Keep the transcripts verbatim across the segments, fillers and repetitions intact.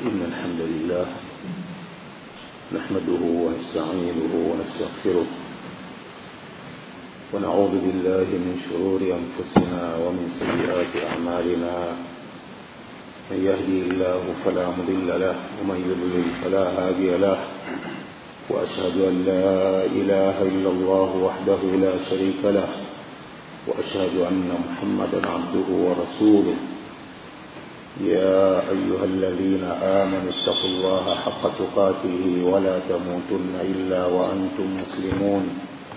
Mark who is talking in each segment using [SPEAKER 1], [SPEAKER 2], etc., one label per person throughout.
[SPEAKER 1] إن الحمد لله نحمده ونستعينه ونستغفره ونعوذ بالله من شرور أنفسنا ومن سيئات أعمالنا. من يهدي الله فلا مضل له ومن يضلل فلا هادي له، وأشهد أن لا إله إلا الله وحده لا شريك له، وأشهد أن محمدا عبده ورسوله. يا أيها الذين آمنوا اتقوا الله حق تقاته ولا تموتن إلا وأنتم مسلمون.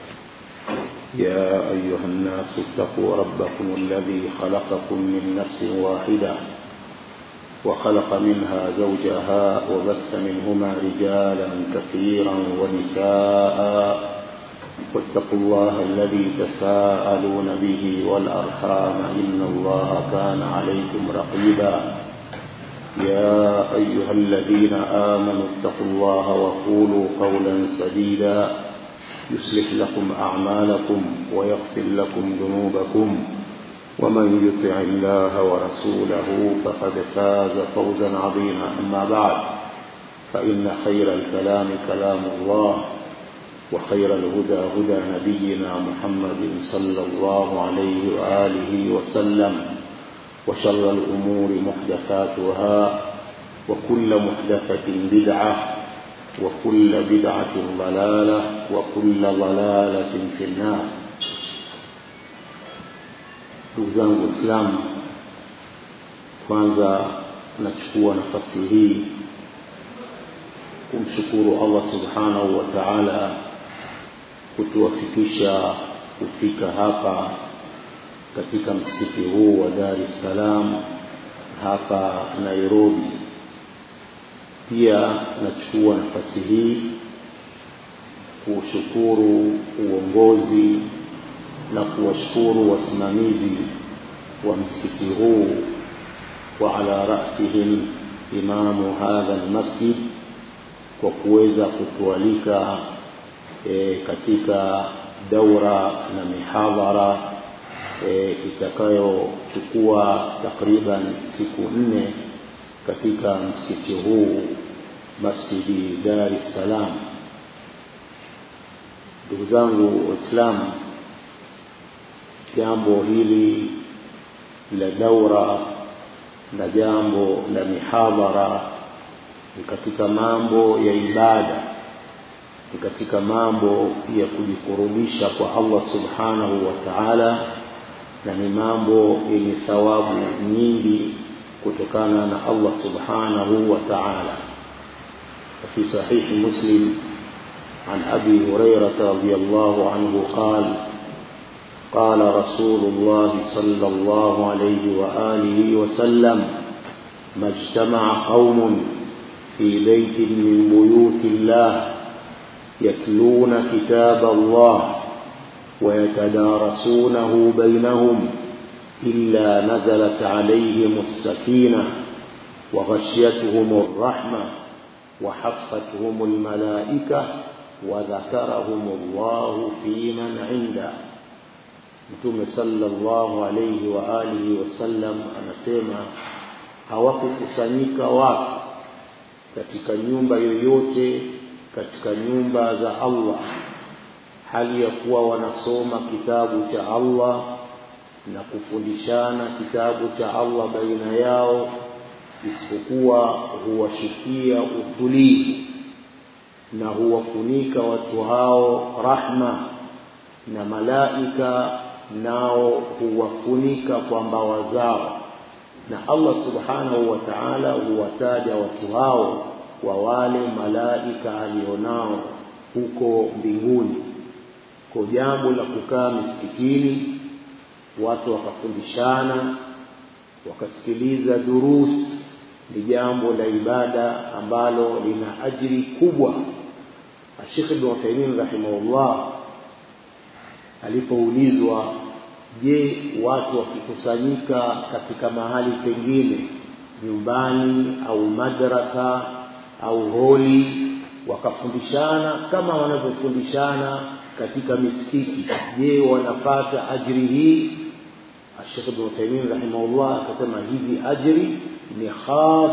[SPEAKER 1] يا أيها الناس اتقوا ربكم الذي خلقكم من نفس واحدة وخلق منها زوجها وبث منهما رجالا كثيرا ونساء، واتقوا الله الذي تساءلون به والأرحام إن الله كان عليكم رقيبا. يا أيها الذين آمنوا اتقوا الله وقولوا قولا سديدا يصلح لكم أعمالكم ويغفر لكم ذنوبكم، ومن يطع الله ورسوله فقد فاز فوزا عظيما. أما بعد، فإن خير الكلام كلام الله، وخير الهدى هدى نبينا محمد صلى الله عليه وآله وسلم، وشر الأمور محدثاتها، وكل محدثة بدعة، وكل بدعة ضلالة، وكل ضلالة في النار. Ndugu zangu Waislamu, kwanza nachukua nafasi hii kumshukuru Allah subhanahu wa ta'ala kutuwafikisha kufika hapa katika msikiti huu wa Dar es Salaam hapa Nairobi. Pia nachukua nafasi hii kushukuru uongozi na kuwashukuru wasimamizi wa msikiti huu, wa ala rasihim imamu hadha almasjid, kwa kuweza kutualika e, katika daura na mihadhara e, itakayochukua takriban siku nne katika msikiti huu Masjidi Dar es Salaam. Ndugu zangu Waislamu, jambo hili la daura na jambo la mihadhara ni katika mambo ya ibada, ni katika mambo ya kujikurubisha kwa Allah subhanahu wa ta'ala, na ni mambo yenye thawabu nyingi kutokana na Allah subhanahu wa ta'ala. في صحيح مسلم عن أبي هريرة رضي الله عنه قال قال رسول الله صلى الله عليه وآله وسلم: ما اجتمع قوم في بيت من بيوت الله يتلون كتاب الله ويتدارسونه بينهم إلا نزلت عليهم السكينة وغشيتهم الرحمة وحفتهم الملائكة وذكرهم الله في من عنده. Mtume sallallahu alayhi wa alihi wasallam anasema, hawakukusanyika watu katika nyumba yoyote katika nyumba za Allah hali ya kuwa wanasoma kitabu cha Allah na kufundishana kitabu cha Allah baina yao, isipokuwa huwashukia utulivu na huwafunika watu hao rahma, na malaika nao huwafunika kwa mbawa zao, na Allah subhanahu wa ta'ala huwataja watu hao kwa wale malaika alionao huko mbinguni. Kwa jambo la kukaa msikitini, watu wakafundishana, wakasikiliza durus, ni jambo la ibada ambalo lina ajiri kubwa. Sheikh Ibn Uthaymeen rahimahullah alipoulizwa, je, watu wakikusanyika katika mahali pengine, nyumbani au madrasa au holi, wakafundishana kama wanavyofundishana katika misikiti, je, wanapata ajiri hii? Sheikh Ibn Uthaymeen rahimahullah akasema hizi ajiri ni khas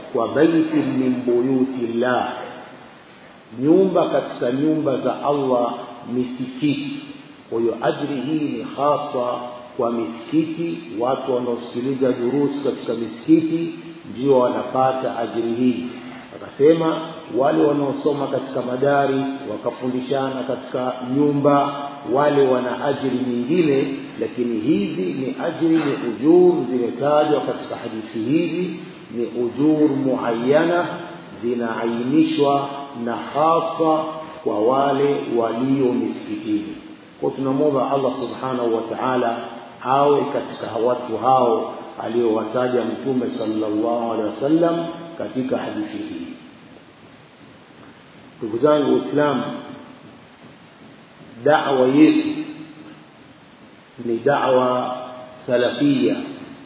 [SPEAKER 1] kwa baiti min buyutillah, nyumba katika nyumba za Allah, misikiti. Kwa hiyo ajri hii ni hasa kwa misikiti. Watu wanaosikiliza durusi katika misikiti ndio wanapata ajri hii. Akasema wale wanaosoma katika madari wakafundishana katika nyumba, wale wana ajri nyingine, lakini hizi ni ajri, ni ujur zimetajwa katika hadithi hizi, ni ujur muayyana, zinaainishwa na hasa kwa wale walio misikitini. Kwa tunamwomba Allah subhanahu wa ta'ala awe katika watu hao aliowataja Mtume sallallahu alaihi wasallam katika hadithi hii. Ndugu zangu Waislamu, da'wa yetu ni da'wa salafia,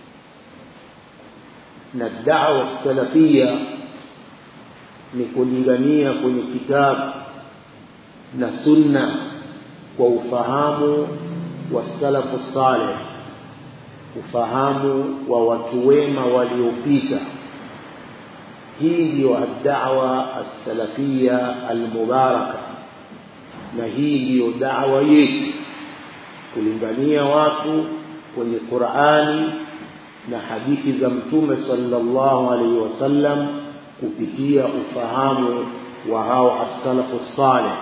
[SPEAKER 1] na da'wa salafia ni kulingania kwenye kitabu na sunna kwa ufahamu wa salafu salih, ufahamu wa watu wema waliopita. Hii ndio ad-da'wa as-salafia al-mubaraka, na hii ndio da'wa yetu, kulingania watu kwenye Qur'ani na hadithi za Mtume sallallahu alaihi wasallam kupitia ufahamu wa hao as-salafu salih.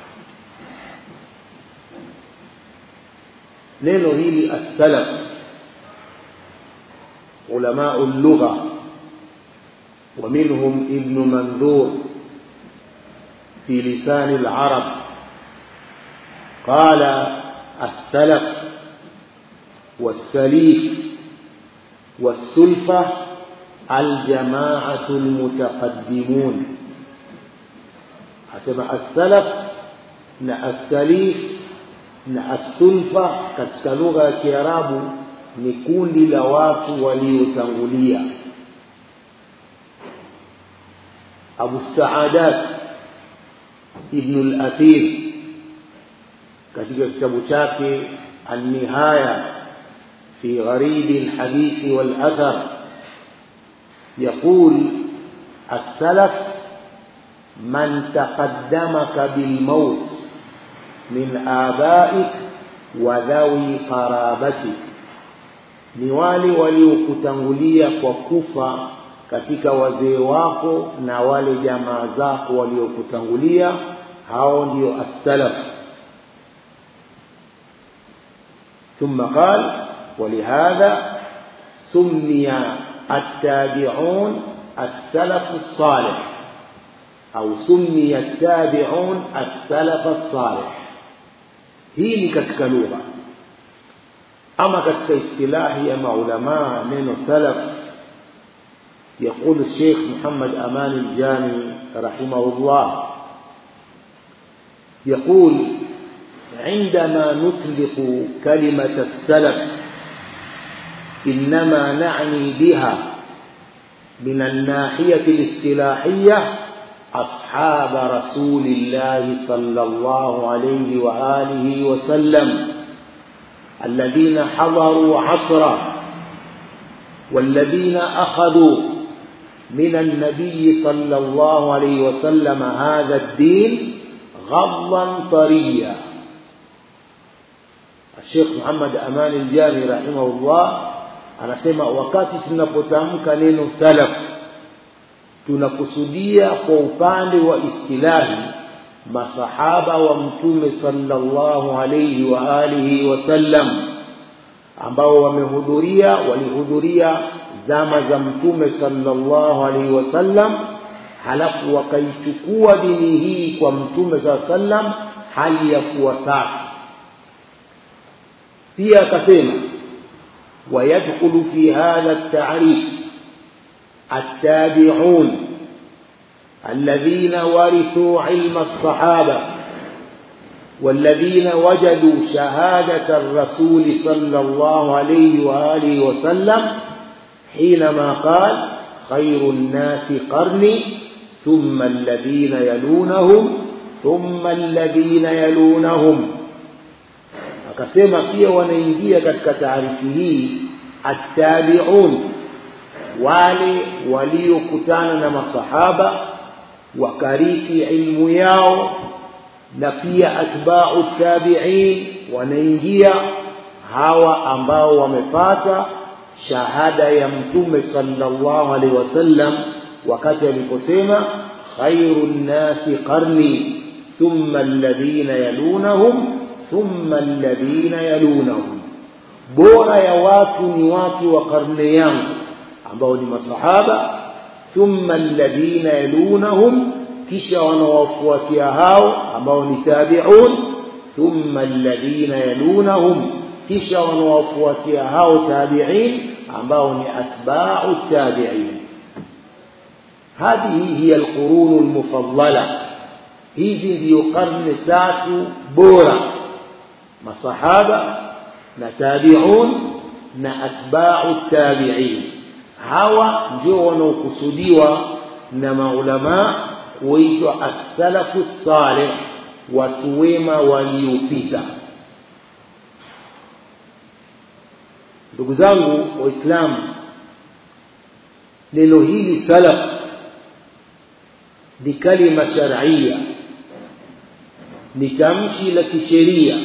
[SPEAKER 1] neno hili as-salaf, ulama al-lugha ومنهم ابن منذور في لسان العرب قال السلف والسليف والسلفة الجماعة المتقدمون. حسب السلف na السليف na السلفة katika lugha ya Kiarabu ni kundi la watu waliotangulia. Abu Sa'adat Ibn al-Athir katika kitabu chake An-Nihaya fi Gharib al-Hadith wal-Athar يقول السلف من تقدمك بالموت من آبائك وذوي قرابتك, ni wale waliokutangulia kwa kufa katika wazee wako na wale jamaa zako waliokutangulia, hao ndio as-salaf. ثم قال ولهذا سمي التابعون السلف الصالح أو سمي التابعون السلف الصالح. hii ni katika lugha. ama katika istilahi ya maulama neno salaf, يقول الشيخ محمد أمان الجامي رحمه الله يقول عندما نطلق كلمة السلف إنما نعني بها من الناحية الاصطلاحية أصحاب رسول الله صلى الله عليه وآله وسلم الذين حضروا عصره والذين أخذوا من النبي صلى الله عليه وسلم هذا الدين غضا طريا. الشيخ محمد أمان الجامي رحمه الله anasema wakati tunapotamka neno salaf tunakusudia kwa upande wa istilahi masahaba wa Mtume sallallahu alayhi wa alihi wasallam ambao wamehudhuria walihudhuria zama za Mtume sallallahu alaihi wasallam, halafu wakaichukua dini hii kwa Mtume sallallahu alaihi wasallam hali ya kuwa safi. Pia akasema ويدخل في هذا التعريف التابعون الذين ورثوا علم الصحابة والذين وجدوا شهادة الرسول صلى الله عليه وآله وسلم حينما قال خير الناس قرني ثم الذين يلونهم ثم الذين يلونهم. akasema pia wanaingia katika taarifu hii at-tabi'un, wale waliokutana na masahaba wakarithi ilmu yao, na pia atba'u tabi'in wanaingia, hawa ambao wamepata shahada ya Mtume sallallahu alaihi wasallam wakati aliposema khairun nasi qarni thumma alladhina yalunahum thumma alladhina yalunahum, bora ya watu ni watu wa karne yangu ambao ni masahaba, thumma alladhina yalunahum, kisha wanawafuatia hao ambao ni tabi'un, thumma alladhina yalunahum, kisha wanawafuatia hao tabi'in ambao ni atba'u tabi'in. Hadihi hiya alqurun almufaddala, hizi ndio karne tatu bora: masahaba na tabi'un na atba'u tabi'in. Hawa ndio wanaokusudiwa na maulama kuitwa as-salafu salih, watu wema waliopita. Ndugu zangu Waislamu, neno hili salaf ni kalima shar'iyya, ni tamshi la kisheria.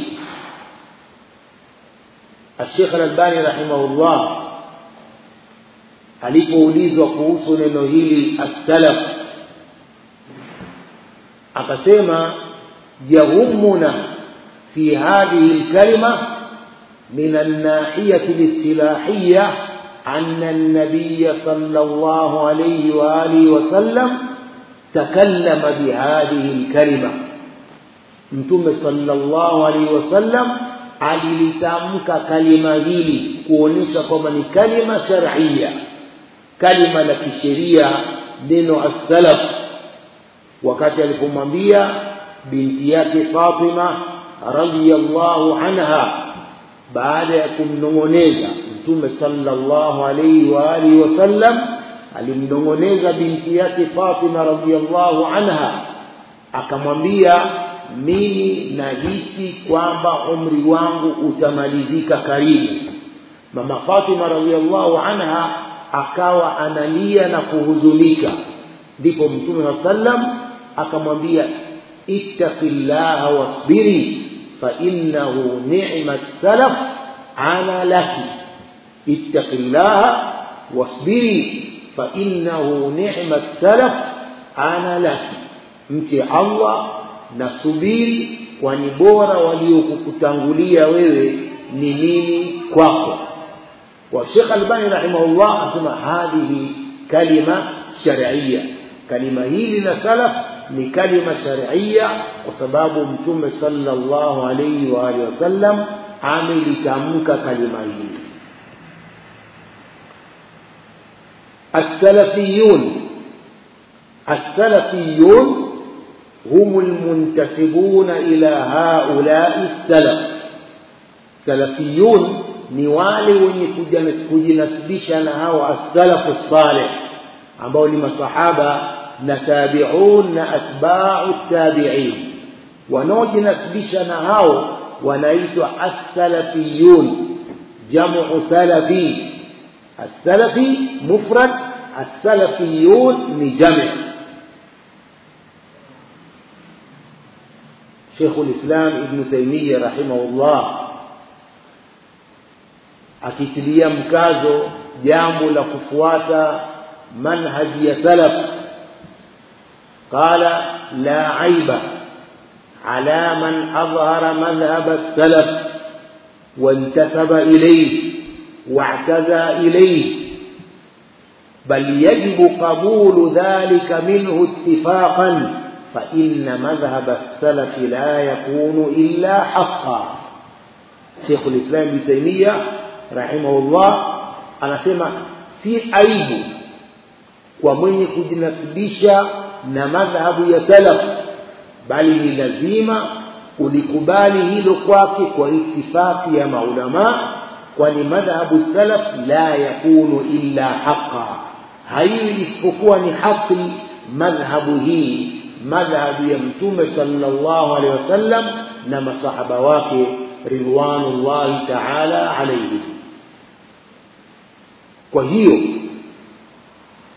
[SPEAKER 1] Sheikh Al-Albani rahimahullah alipoulizwa kuhusu neno hili as-salaf akasema yahumuna fi hadhihi al-kalima min an-nahiyah al-istilahiyah anna an-nabiy sallallahu alayhi wa alihi wa sallam takallama bi hadhihi al-kalima. Mtume sallallahu alayhi wa sallam alilitamka kalima hili kuonesha kwamba ni kalima shar'iyya, kalima la kisheria, neno as-salaf, wakati alipomwambia binti yake Fatima radhiyallahu anha, baada ya kumnongoneza Mtume sallallahu alayhi wa alihi wasallam, alimnongoneza binti yake Fatima radhiyallahu anha, akamwambia mimi nahisi kwamba umri wangu utamalizika karibu. Mama Fatima radhiyallahu anha akawa analia na kuhuzunika, ndipo Mtume sallam akamwambia ittaqillaha wasbiri fa innahu ni'mat salaf ana laki. Ittaqillaha wasbiri fa innahu ni'mat salaf ana laki, mti Allah na subiri, kwani bora waliokukutangulia wewe ni nini kwako. Wa Sheikh Albani rahimahullah asema hadhihi kalima shar'iyya, kalima hili la salaf ni kalima shar'iyya kwa sababu Mtume sallallahu alayhi wa alihi wasallam amelitamka kalima hili. As-salafiyun, as-salafiyun هم المنتسبون إلى هؤلاء السلف. سلفيون ni wale wenye kujinasibisha na hao as-salafu salih ambao ni masahaba na tabi'un na atba'u tabi'in. Wanaojinasibisha na hao wanaitwa as-salafiyun, jamu salafi. As-salafi mufrad, as-salafiyun ni jamu. Sheikh al-Islam Ibn Taymiyyah rahimahullah akitilia mkazo jambo la kufuata manhaji ya salaf, qala la aiba ala man adhhara madhhab as-salaf wa intasaba ilayhi wa'taza ilayhi, bal yajibu qabulu dhalika minhu ittifaqan فإن مذهب السلف لا يكون إلا حقا. شيخ الإسلام ابن تيمية رحمه الله anasema si aibu kwa mwenye kujinasibisha na madhhabu ya salaf, bali ni lazima ulikubali hilo kwake kwa ittifaqi ya maulama, kwani madhhabu salaf la yakunu illa haqa, haiwi isipokuwa ni haki madhhabu hii, madhhabu ya Mtume sallallahu alaihi wasallam na masahaba wake ridwanullahi ta'ala alayhi. Kwa hiyo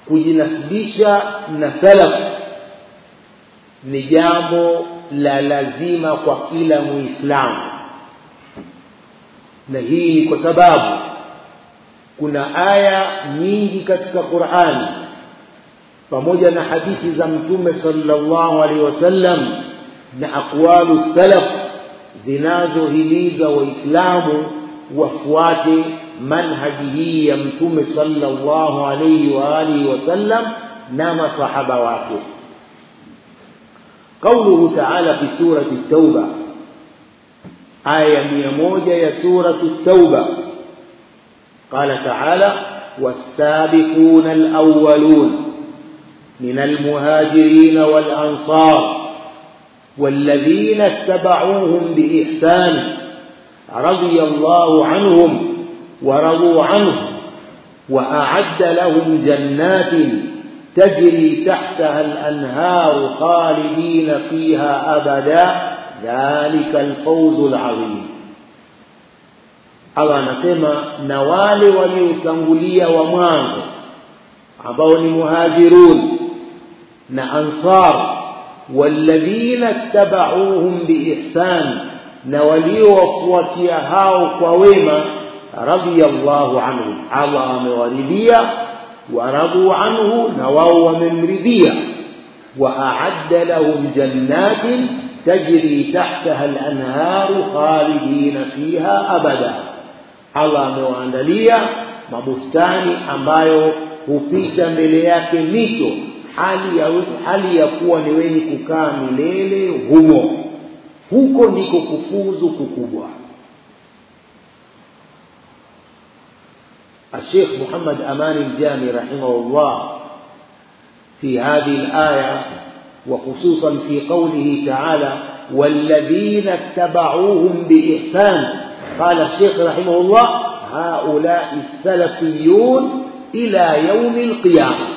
[SPEAKER 1] kujinasibisha na salaf ni jambo la lazima kwa kila Muislamu, na hii ni kwa sababu kuna aya nyingi katika Qur'ani pamoja na hadithi za Mtume sallallahu alaihi wasallam na aqwalu salaf zinazohimiza Waislamu wafuate manhaji hii ya Mtume sallallahu alaihi wa alihi wasallam na masahaba wake. قوله تعالى في سورة التوبة آية مئة موجة يا سورة التوبة قال تعالى والسابقون الأولون من المهاجرين والأنصار والذين اتبعوهم بإحسان رضي الله عنهم ورضوا عنه وأعد لهم جنات تجري تحتها الأنهار خالدين فيها أبدا ذلك الفوز العظيم. Allah anasema na wale waliotangulia wa mwanzo ambao ni muhajirun na ansar walladhina tabauhum biihsan na waliowafuatia hao kwa wema radiyallahu anhu, Allah amewaridhia waradu anhu na wao wamemridhia wa a'adda lahum jannatin tajri tahtaha al-anharu khalidina fiha abada. Allah amewaandalia mabustani ambayo hupita mbele yake mito hali ya hali ya kuwa ni wenye kukaa milele humo. Huko ndiko kufuzu kukubwa. الشيخ محمد أمان الجامي رحمه الله في هذه الآية وخصوصا في قوله تعالى والذين اتبعوهم بإحسان قال الشيخ رحمه الله هؤلاء السلفيون إلى يوم القيامة.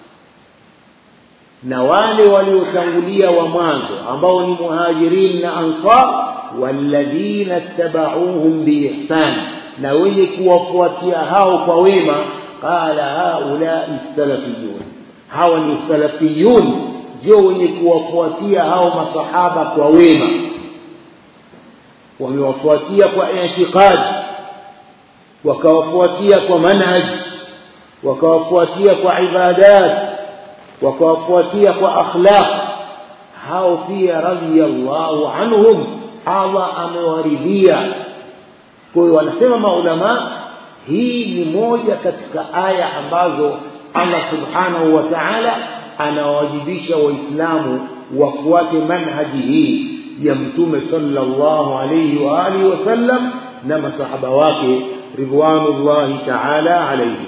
[SPEAKER 1] نوالي وليتنغلية ومانزو أبوني مهاجرين أنصار والذين اتبعوهم بإحسان na wenye kuwafuatia hao kwa wema qala haula salafiyun, hawa ni salafiyun ndio wenye kuwafuatia hao masahaba kwa wema, wamewafuatia kwa i'tiqad, wakawafuatia kwa manhaj, wakawafuatia kwa ibadat, wakawafuatia kwa akhlaq. hao pia radiyallahu anhum, Allah amewaridhia. Kwa hiyo wanasema maulama, hii ni moja katika aya ambazo Allah subhanahu wa ta'ala anawajibisha waislamu wafuate manhaji hii ya Mtume sallallahu alayhi wa alihi wasallam na masahaba wake ridwanullahi ta'ala alayhi.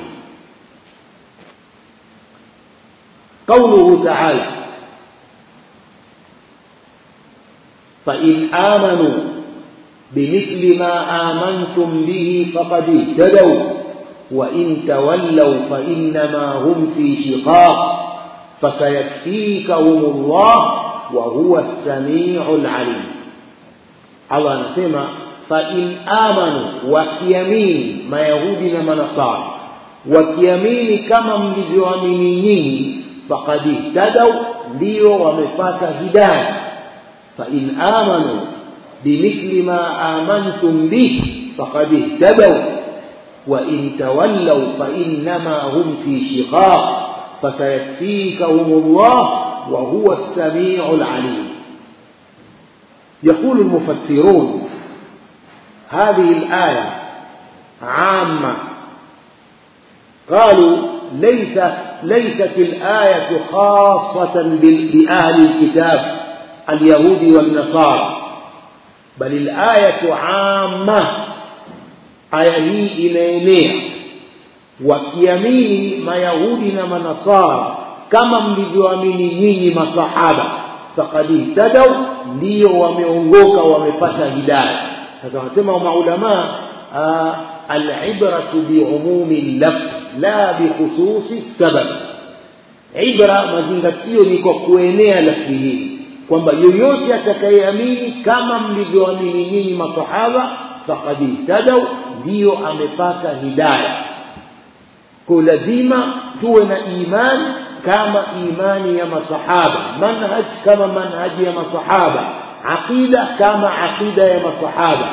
[SPEAKER 1] قوله تعالى فإن آمنوا بمثل ما آمنتم به فقد اهتدوا وإن تولوا فإنما هم في شقاق فسيكفيكهم الله وهو السميع العليم. الله نسمع فإن آمنوا وكيمين ما يهودنا منصار وكيمين كما مليوامنين فقد اهتدوا ndio wamepata hidayah. fa in amanu bimithli ma amantum bihi faqad ihtadaw wa in tawallaw fa innama hum fi shiqaq fasayakfikahumullah wa huwa as-sami'ul 'alim. يقول المفسرون هذه الآية عامة. قالوا ليس ليست الآية خاصة بأهل الكتاب اليهود والنصارى، بل الآية عامة. آية هي inaenea wakiamini mayahudi na manasara kama mlivyoamini nyinyi masahaba, faqad ihtadaw, ndio wameongoka wamepata hidayah. Sasa wanasema maulama al-ibratu bi'umumi al-lafz la bikhususi sabab. Ibra, mazingatio ni kwa kuenea lafzi hili, kwamba yoyote atakayeamini kama mlivyoamini nyinyi masahaba faqad ihtadaw, ndio amepata hidayah. Kwa lazima tuwe na imani kama imani ya masahaba, manhaj kama manhaji ya masahaba, aqida kama aqida ya masahaba.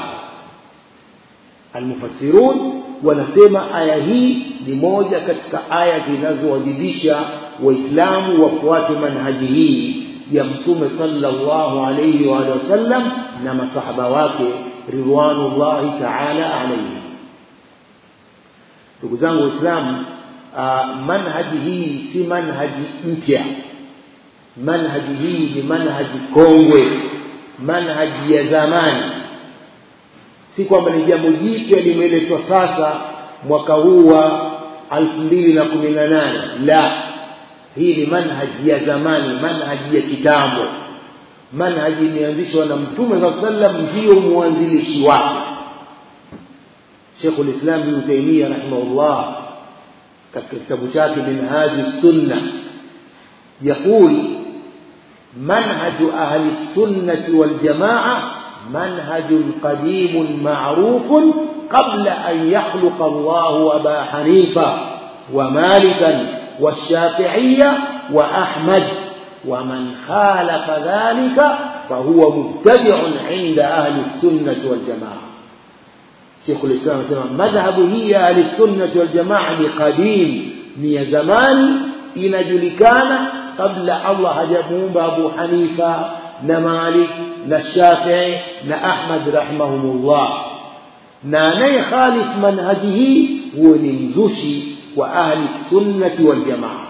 [SPEAKER 1] Almufassirun wanasema aya hii ni moja katika aya zinazowajibisha waislamu wafuate manhaji hii ya Mtume sallallahu alayhi wa sallam na masahaba wake ridwanullahi ta'ala alayhi. Ndugu zangu waislamu, manhaji hii si manhaji mpya. Manhaji hii ni manhaji kongwe, manhaji ya zamani. Si kwamba ni jambo jipya limeletwa sasa mwaka huu wa elfu mbili na kumi na nane. La, hii ni manhaji ya zamani, manhaji ya kitambo. Manhaji imeanzishwa na Mtume sallallahu alayhi wasallam, ndio muanzilishi wake. Sheikh al-Islam Ibn Taymiyyah rahimahullah katika kitabu chake Minhaj as-Sunnah يقول منهج أهل السنة والجماعة منهج قديم معروف قبل أن يخلق الله أبا حنيفة ومالكا والشافعية وأحمد، ومن خالف ذلك فهو مبتدع عند أهل السنة والجماعة. شيخ الإسلام يقول مذهب هي أهل السنة والجماعة قديم من زمان inajulikana kabla Allah hajamuumba Abu Hanifa na Malik na Shafi'i na Ahmad rahimahumullah. Na naye khalif manhaji hii huwa ni mzushi wa ahli sunnati wal jamaa.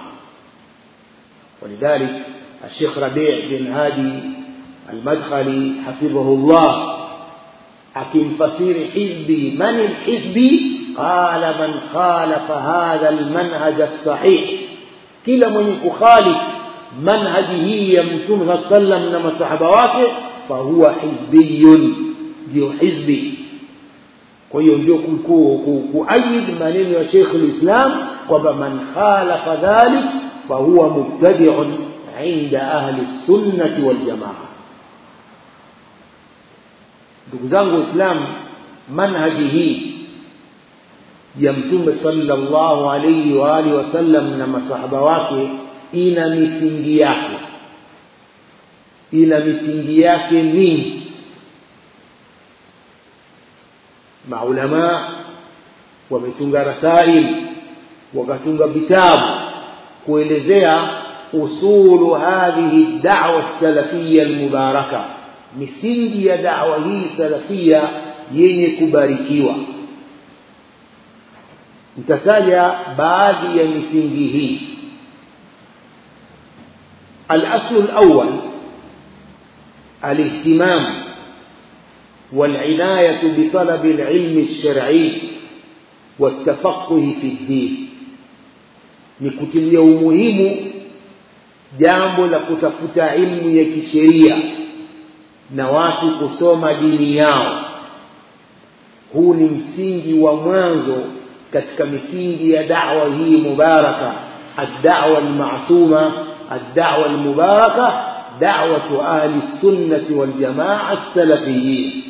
[SPEAKER 1] ولذلك الشيخ ربيع بن هادي المدخلي حفظه الله أكن فسير حزبي من الحزبي قال من خالف هذا المنهج الصحيح، kila mwenye kukhalif manhaji hii ya Mtume sallallahu alayhi wasallam na masahaba wake fa huwa hizbiyun, ndio hizbi. Kwa hiyo ndio kuaid maneno ya Sheikh al-Islam kwamba man khalafa dhalik fa huwa mubtadi'un 'inda ahli sunnati wal jamaa. Ndugu zangu Waislamu, manhaji hii ya Mtume sallallahu alayhi wa alihi wasallam na masahaba wake ina misingi yake, ina misingi yake mingi. Maulama wametunga rasail, wakatunga vitabu kuelezea usulu hadhihi da'wa salafiyya almubaraka, misingi ya da'wa hii salafia yenye kubarikiwa. Nitataja baadhi ya misingi hii. الأصل الأول الاهتمام والعناية بطلب العلم الشرعي والتفقه في الدين. نكتليا umuhimu jambo la kutafuta ilmu ya kisheria na watu kusoma dini yao. Huu ni msingi wa mwanzo katika misingi ya da'wa hii mubaraka, ad-da'wa al-ma'suma, ad-da'wa al-mubaraka, da'watu ahli sunnati wal jamaa as-salafiyyin.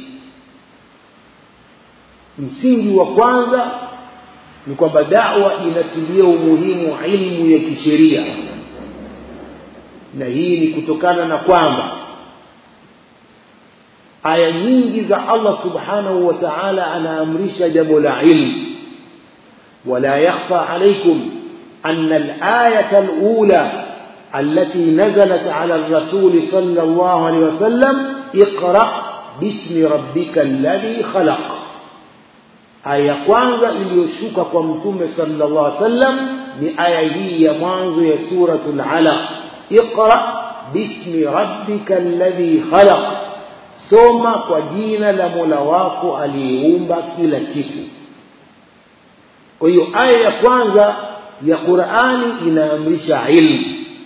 [SPEAKER 1] Msingi wa kwanza ni kwamba da'wa inatilia umuhimu ilmu ya kisheria, na hii ni kutokana na kwamba aya nyingi za Allah subhanahu wa ta'ala anaamrisha jambo la ilmu. ولا يخفى عليكم أن الآية الأولى التي نزلت على الرسول صلى الله عليه وسلم اقرأ باسم ربك الذي خلق. آية kwanza iliyoshuka kwa Mtume sallallahu alaihi wasallam ni aya hii ya mwanzo ya suratul Alaq, اقرأ باسم ربك الذي خلق, soma kwa jina la Mola wako aliyeumba kila kitu. Kwa hiyo aya ya kwanza ya Qur'ani inaamrisha ilmu.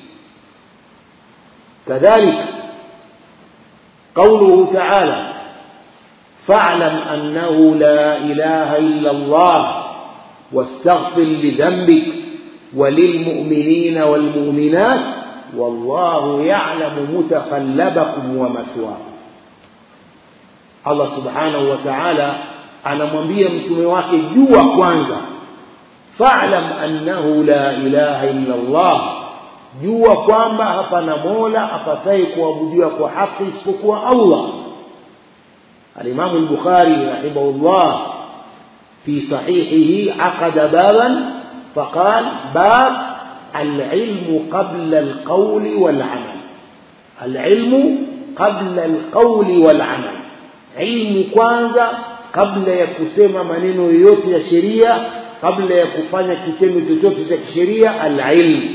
[SPEAKER 1] Kadhalika قوله تعالى فاعلم أنه لا إله إلا الله واستغفر لذنبك وللمؤمنين والمؤمنات والله يعلم متقلبكم ومثواكم. Allah subhanahu wa ta'ala anamwambia mtume wake, jua kwanza, fa'lam annahu la ilaha illa Allah, jua kwamba hapana mola apasaye kuabudiwa kwa haki isipokuwa Allah. Al-Imam al-Bukhari rahimahullah fi sahihihi aqada baban faqala bab al-ilmu qabla al-qawli wal-amal. Al-ilmu qabla al-qawli wal-amal, ilmu kwanza kabla ya kusema maneno yoyote ya sheria, kabla ya kufanya kitendo chochote cha kisheria, al-ilm.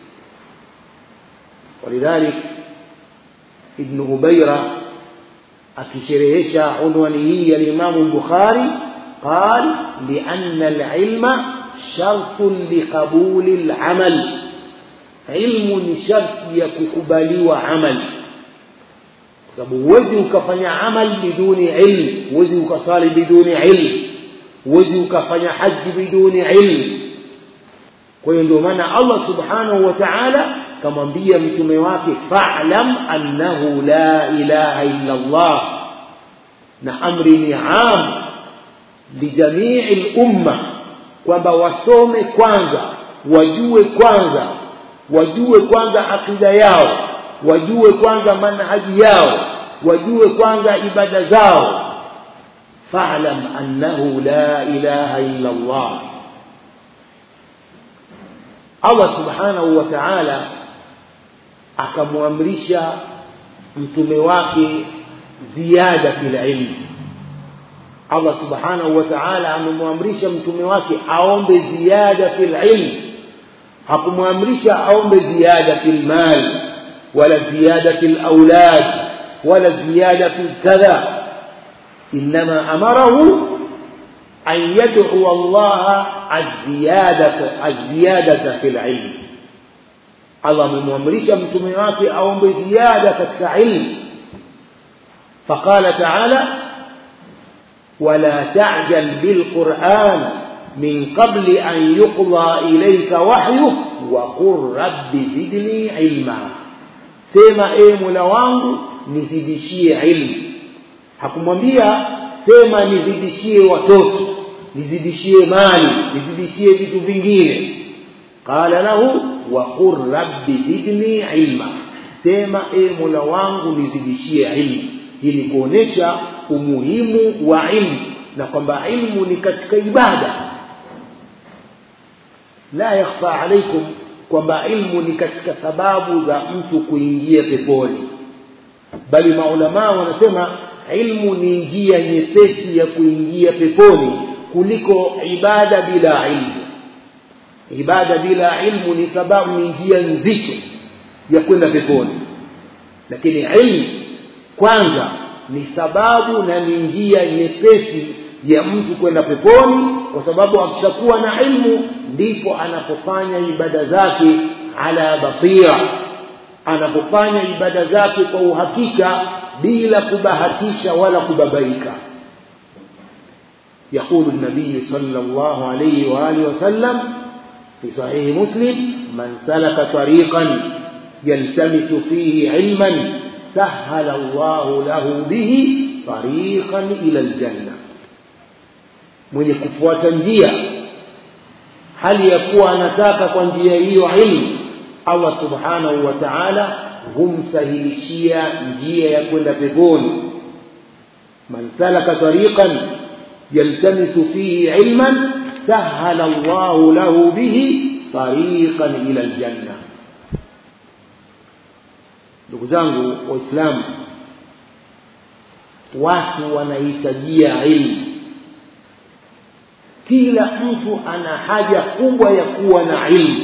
[SPEAKER 1] ولذلك ابن هبيرة akisherehesha unwani hii ya Imam al-Bukhari قال لأن العلم شرط لقبول العمل, علم ni sharti ya kukubaliwa amal, kwa sababu huwezi ukafanya amal biduni ilm, huwezi ukasali biduni ilm, huwezi ukafanya haji biduni ilm. Kwa hiyo ndio maana Allah subhanahu wa ta'ala kamwambia mtume wake fa'lam annahu la ilaha illa Allah, na amri ni am lijamii al-umma, kwamba wasome kwanza, wajue kwanza, wajue kwanza akida yao, wajue kwanza manhaji yao, wajue kwanza ibada zao. Fa'lam annahu la ilaha illa Allah. Allah subhanahu wa ta'ala akamwamrisha mtume wake ziada fil ilm. Allah subhanahu wa ta'ala amemwamrisha mtume wake aombe ziada fil ilm, hakumwamrisha aombe ziada fil mal wala ziada fil aulad wala ziada fil kadha. Inma amarahu an yad'u Allah az-ziyadata az-ziyadata fil ilm. Allah amemwamrisha mtume wake aombe ziada katika ilmu. Faqala ta'ala wala ta'jal bil Qur'an min qabli an yuqda ilayka wahyu wa qur rabbi zidni ilma, sema e Mola wangu nizidishie ilmu. Hakumwambia sema nizidishie watoto, nizidishie mali, nizidishie vitu vingine. Qala lahu wa qur rabbi zidni ilma, sema e Mola wangu nizidishie ilmu. Ili kuonesha umuhimu wa ilmu, na kwamba ilmu ni katika ibada. La yakhfa alaykum kwamba ilmu ni katika sababu za mtu kuingia peponi, bali maulama wanasema ilmu ni njia nyepesi ya kuingia peponi kuliko ibada bila ilmu. Ibada bila ilmu ni sababu, ni njia nzito ya kwenda peponi, lakini ilmu kwanza ni sababu na ni njia nyepesi ya mtu kwenda peponi, kwa sababu akishakuwa na ilmu ndipo anapofanya ibada zake ala basira, anapofanya ibada zake kwa uhakika bila kubahatisha wala kubabaika. يقول النبي صلى الله عليه وآله وسلم في صحيح مسلم من سلك طريقا يلتمس فيه علما سهل الله له به طريقا إلى الجنة. mwenye kufuata njia hali ya kuwa anataka kwa njia hiyo ilmu, Allah subhanahu wa ta'ala humsahilishia njia ya kwenda peponi. man salaka tariqan yaltamisu fihi ilman sahala Allahu lahu bihi tariqan ila aljanna. Ndugu zangu Waislamu, watu wanahitajia ilmu. Kila mtu ana haja kubwa ya kuwa na ilmu,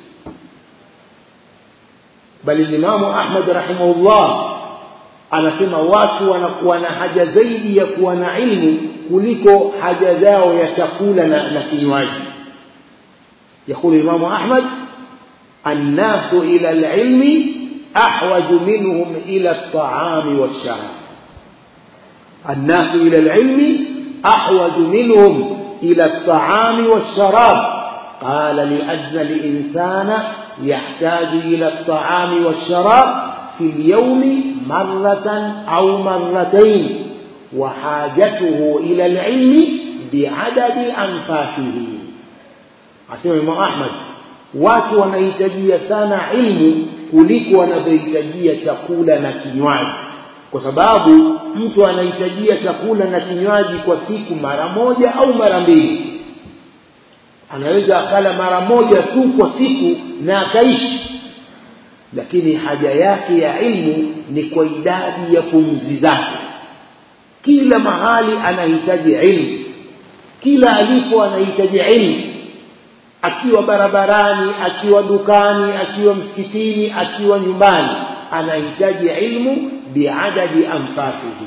[SPEAKER 1] bali Imam Ahmad rahimahullah anasema watu wanakuwa na haja zaidi ya kuwa na ilmu kuliko haja zao ya chakula na, na kinywaji. يقول الإمام أحمد الناس إلى العلم أحوج منهم إلى الطعام والشراب. الناس إلى العلم أحوج منهم إلى الطعام والشراب. قال لأن الإنسان يحتاج إلى الطعام والشراب في اليوم مرة أو مرتين، وحاجته إلى العلم بعدد أنفاسه. asema Imam Ahmad, watu wanahitajia sana ilmu kuliko wanavyohitajia chakula na kinywaji, kwa sababu mtu anahitajia chakula na kinywaji kwa siku mara moja au mara mbili. Anaweza akala mara moja tu kwa siku na akaishi, lakini haja yake ya ilmu ni kwa idadi ya pumzi zake. Kila mahali anahitaji ilmu, kila alipo anahitaji ilmu, akiwa barabarani, akiwa dukani, akiwa msikitini, akiwa nyumbani, anahitaji ilmu biadadi anfasihi.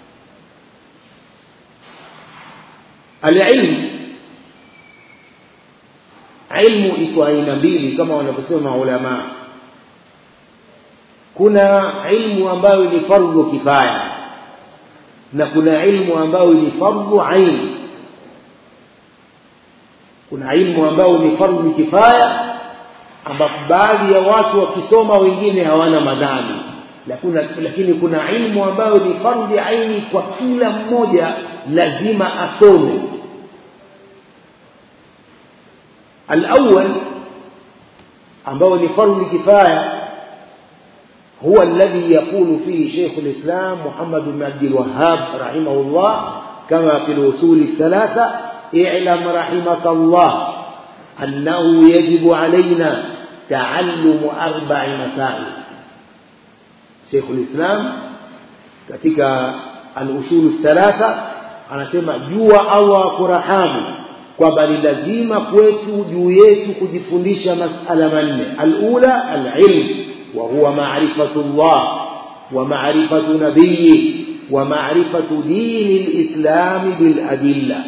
[SPEAKER 1] Al-ilm, ilmu iko aina mbili kama wanavyosema ulama. Kuna ilmu ambayo ni fardhu kifaya na kuna ilmu ambayo ni fardhu ain. Kuna ilmu ambayo ni fardhu kifaya ambapo baadhi ya watu wakisoma wengine hawana madhambi, lakini lakini kuna ilmu ambayo ni fardhu aini, kwa kila mmoja lazima asome. الأول ambao ni fardhu kifaya هو الذي يقول فيه شيخ الإسلام محمد بن عبد الوهاب رحمه الله كما في الأصول الثلاثة: اعلم رحمك الله أنه يجب علينا تعلم أربع مسائل. شيخ الإسلام katika al-usul thalatha anasema jua Allah kurahamu kwamba ni lazima kwetu juu yetu kujifundisha masala manne. Al-ula al-ilm wa huwa ma'rifatullah wa ma'rifatu nabiyyi wa ma'rifatu dini al-islam bil adilla,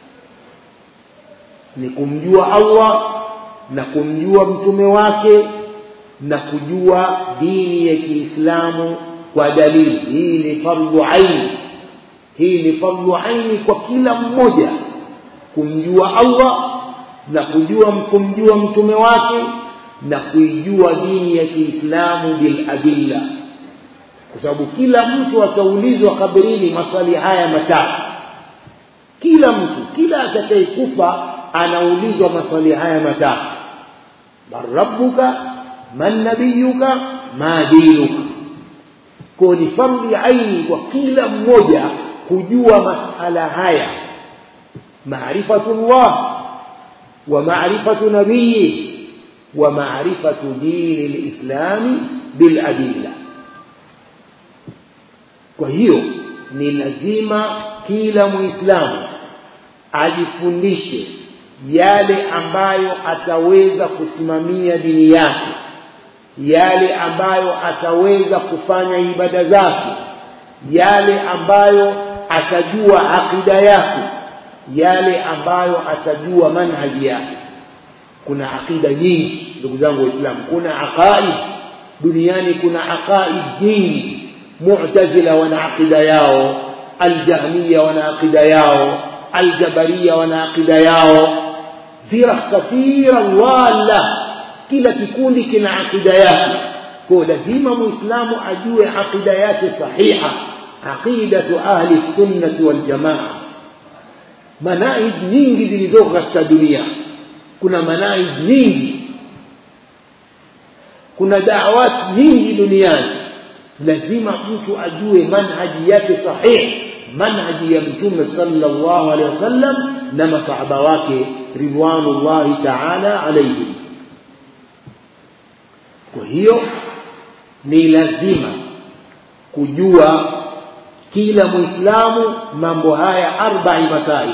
[SPEAKER 1] ni kumjua Allah na kumjua mtume wake na kujua dini ya Kiislamu kwa dalili. Hii ni fardhu ain, hii ni fardhu ain kwa kila mmoja, kumjua Allah na kujua kumjua mtume wake na kuijua dini ya Kiislamu bil adilla, kwa sababu kila mtu ataulizwa kaburini maswali haya matatu. Kila mtu, kila atakayekufa anaulizwa maswali haya matatu: man rabbuka, man nabiyuka, ma dinuka. Kwa ni fardhi aini kwa kila mmoja kujua masala haya: ma'rifatullah wa ma'rifatu nabiyyi wa ma'rifatu dini al-islami bil adilla. Kwa hiyo ni lazima kila muislamu ajifundishe yale ambayo ataweza kusimamia dini yake, yale ambayo ataweza kufanya ibada zake, yale ambayo atajua akida yake, yale ambayo atajua manhaji yake. Kuna akida nyingi ndugu zangu waislamu, kuna aqaid duniani, kuna aqaid nyingi. Mu'tazila wana akida yao, al-jahmiya wana akida yao, al-jabariya wana akida yao, firaq kathira wala, kila kikundi kina akida yake. Kwa lazima muislamu ajue akida yake sahiha, aqidatu ahli sunnah wal jamaa. Manahij nyingi zilizoko katika dunia, kuna manahij nyingi, kuna da'awat nyingi duniani. Lazima mtu ajue manhaji yake sahihi, manhaji ya Mtume sallallahu alaihi wasallam na masahaba wake ridwanullahi ta'ala alayhim. Kwa hiyo ni lazima kujua kila muislamu mambo haya arba'i masail.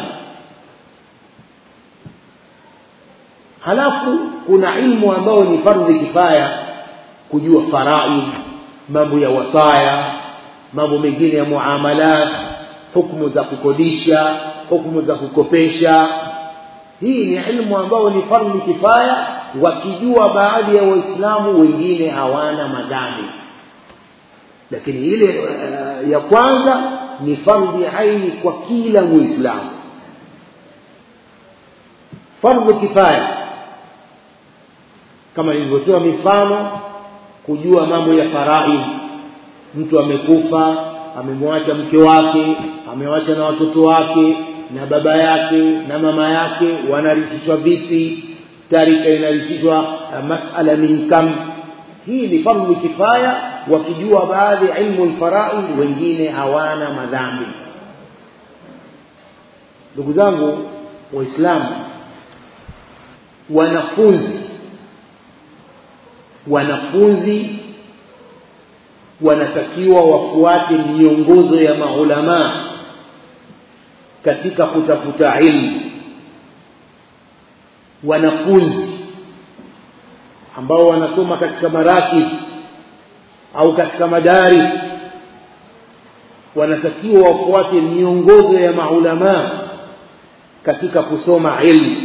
[SPEAKER 1] Halafu kuna ilmu ambao ni fardhi kifaya, kujua faraid, mambo ya wasaya, mambo mengine ya muamalat, hukumu za kukodisha, hukumu za kukopesha. Hii ni ilmu ambao ni fardhi kifaya, wakijua baadhi ya waislamu wengine hawana madhambi. Lakini ile uh, ya kwanza ni fardhi aini kwa kila muislamu. Fardhi kifaya kama nilivyotoa mifano, kujua mambo ya faraid. Mtu amekufa, amemwacha mke wake, amewacha na watoto wake na baba yake na mama yake, wanarithishwa vipi? tarika inarithishwa mas'ala min kam. Hii ni fardhu kifaya, wakijua baadhi ilmu al-fara'id, wengine hawana madhambi. Ndugu zangu waislamu, wanafunzi wanafunzi wanatakiwa wafuate miongozo ya maulama katika kutafuta ilmu. Wanafunzi ambao wanasoma katika marakib au katika madari wanatakiwa wafuate miongozo ya maulama katika kusoma ilmu.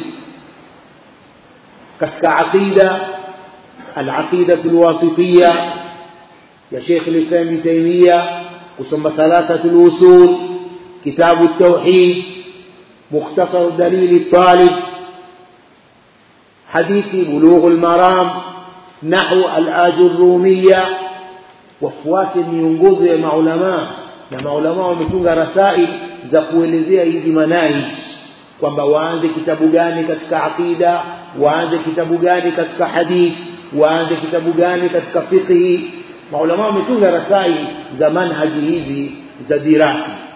[SPEAKER 1] katika aqida al-aqida al-wasitiyya ya Sheikh al-Islam Ibn Taymiyyah, kusoma thalathatul usul, kitabu at-tauhid, mukhtasar dalil at-talib, hadithi bulugh al-maram, nahwu al-ajurrumiyya. Wafuate miongozo ya maulama, na maulama wametunga rasail za kuelezea hizi manahij, kwamba waanze kitabu gani katika aqida, waanze kitabu gani katika hadith, waanze kitabu gani katika fiqh. Maulama wametunga rasail za manhaji hizi za dirasa.